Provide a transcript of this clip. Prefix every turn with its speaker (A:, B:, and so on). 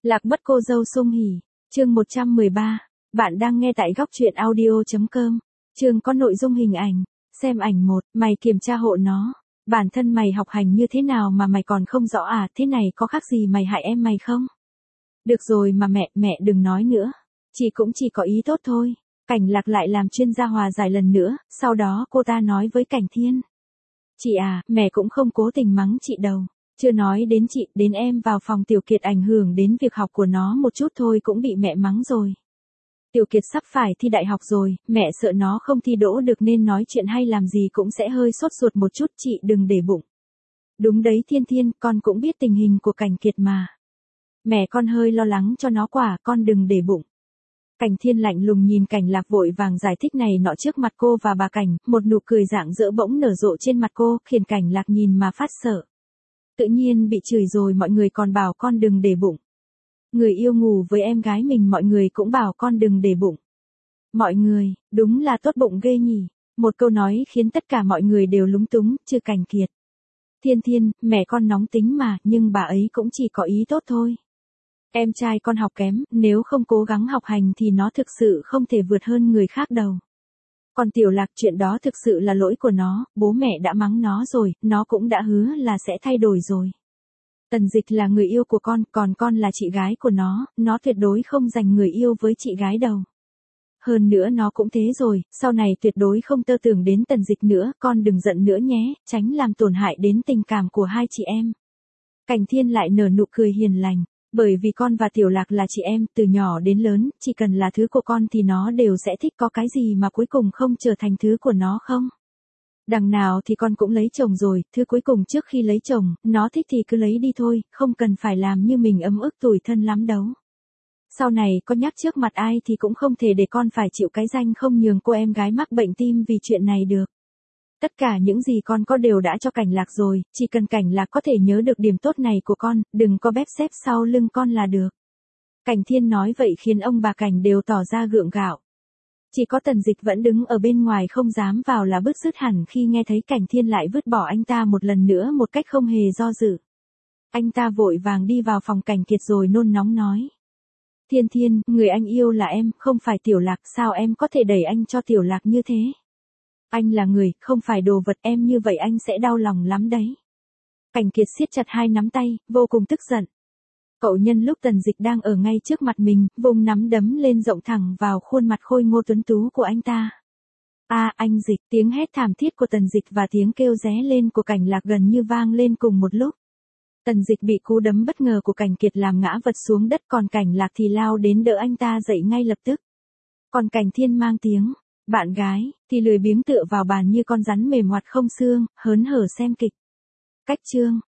A: Lạc mất cô dâu Sung Hỉ, chương 113. Bạn đang nghe tại góc truyện audio.com. Chương có nội dung hình ảnh. Xem ảnh 1, mày kiểm tra hộ nó. Bản thân mày học hành như thế nào mà mày còn không rõ à, thế này có khác gì mày hại em mày không? Được rồi mà mẹ đừng nói nữa. Chị cũng chỉ có ý tốt thôi. Cảnh Lạc lại làm chuyên gia hòa giải lần nữa, sau đó cô ta nói với Cảnh Thiên. Chị à, mẹ cũng không cố tình mắng chị đâu. Chưa nói đến chị, đến em vào phòng Tiểu Kiệt ảnh hưởng đến việc học của nó một chút thôi cũng bị mẹ mắng rồi. Tiểu Kiệt sắp phải thi đại học rồi, mẹ sợ nó không thi đỗ được nên nói chuyện hay làm gì cũng sẽ hơi sốt ruột một chút, chị đừng để bụng. Đúng đấy Thiên, con cũng biết tình hình của Cảnh Kiệt mà. Mẹ con hơi lo lắng cho nó quả, con đừng để bụng. Cảnh Thiên lạnh lùng nhìn Cảnh Lạc vội vàng giải thích này nọ trước mặt cô và bà Cảnh, một nụ cười rạng rỡ bỗng nở rộ trên mặt cô, khiến Cảnh Lạc nhìn mà phát sợ. Tự nhiên bị chửi rồi mọi người còn bảo con đừng để bụng. Người yêu ngủ với em gái mình mọi người cũng bảo con đừng để bụng. Mọi người, đúng là tốt bụng ghê nhỉ. Một câu nói khiến tất cả mọi người đều lúng túng, trừ Cảnh Kiệt. Thiên, mẹ con nóng tính mà, nhưng bà ấy cũng chỉ có ý tốt thôi. Em trai con học kém, nếu không cố gắng học hành thì nó thực sự không thể vượt hơn người khác đâu. Còn Tiểu Lạc chuyện đó thực sự là lỗi của nó, bố mẹ đã mắng nó rồi, nó cũng đã hứa là sẽ thay đổi rồi. Tần Dịch là người yêu của con, còn con là chị gái của nó tuyệt đối không dành người yêu với chị gái đâu. Hơn nữa nó cũng thế rồi, sau này tuyệt đối không tơ tưởng đến Tần Dịch nữa, con đừng giận nữa nhé, tránh làm tổn hại đến tình cảm của hai chị em. Cảnh Thiên lại nở nụ cười hiền lành. Bởi vì con và Tiểu Lạc là chị em, từ nhỏ đến lớn, chỉ cần là thứ của con thì nó đều sẽ thích, có cái gì mà cuối cùng không trở thành thứ của nó không? Đằng nào thì con cũng lấy chồng rồi, thứ cuối cùng trước khi lấy chồng, nó thích thì cứ lấy đi thôi, không cần phải làm như mình ấm ức tủi thân lắm đâu. Sau này có nhắc trước mặt ai thì cũng không thể để con phải chịu cái danh không nhường cô em gái mắc bệnh tim vì chuyện này được. Tất cả những gì con có đều đã cho Cảnh Lạc rồi, chỉ cần Cảnh Lạc có thể nhớ được điểm tốt này của con, đừng có bếp xếp sau lưng con là được. Cảnh Thiên nói vậy khiến ông bà Cảnh đều tỏ ra gượng gạo. Chỉ có Tần Dịch vẫn đứng ở bên ngoài không dám vào là bứt rứt hẳn khi nghe thấy Cảnh Thiên lại vứt bỏ anh ta một lần nữa một cách không hề do dự. Anh ta vội vàng đi vào phòng Cảnh Kiệt rồi nôn nóng nói. Thiên, người anh yêu là em, không phải Tiểu Lạc, sao em có thể đẩy anh cho Tiểu Lạc như thế? Anh là người, không phải đồ vật, em như vậy anh sẽ đau lòng lắm đấy. Cảnh Kiệt siết chặt hai nắm tay, vô cùng tức giận. Cậu nhân lúc Tần Dịch đang ở ngay trước mặt mình, vùng nắm đấm lên rộng thẳng vào khuôn mặt khôi ngô tuấn tú của anh ta. Anh Dịch, tiếng hét thảm thiết của Tần Dịch và tiếng kêu ré lên của Cảnh Lạc gần như vang lên cùng một lúc. Tần Dịch bị cú đấm bất ngờ của Cảnh Kiệt làm ngã vật xuống đất, còn Cảnh Lạc thì lao đến đỡ anh ta dậy ngay lập tức. Còn Cảnh Thiên mang tiếng. Bạn gái, thì lười biếng tựa vào bàn như con rắn mềm hoạt không xương, hớn hở xem kịch. Cách chương,